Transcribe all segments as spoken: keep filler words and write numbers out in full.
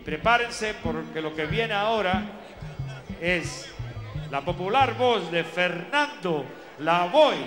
prepárense porque lo que viene ahora es la popular voz de Fernando Lavoy.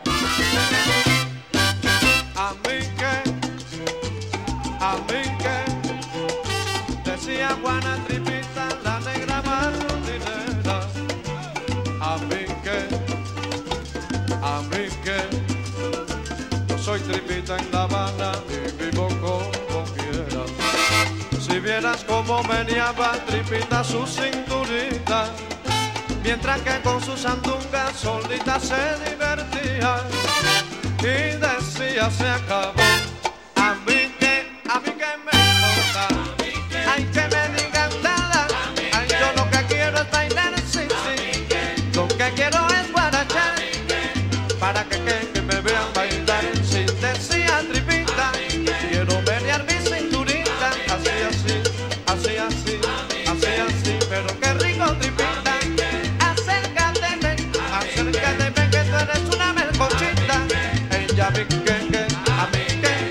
A mí que, a mí que, decía Juana Tripita, la negra más rutinera. A mí que, a mí que, yo soy Tripita en La Habana y vivo como quiera. Si vieras cómo meneaba Tripita su cinturita, mientras que con sus sandungas solita se divertía y decía se acabó. A mí que, a mí que me importa, ay que me digan nada, ay yo lo que quiero es bailar, sí, sí, lo que quiero es guarachar, para que, que, que me vean bailar, sí, decía Tripita, quiero menear mi cinturita, así, así, así, así, así, así, pero qué rico Tripita, acércate, ven, acércate, ven que tú eres una melcochita, ella a mí que, que, a mí que,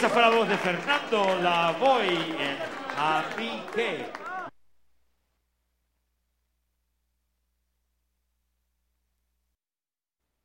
Esa fue la voz de Fernando Lavoy en A mí qué.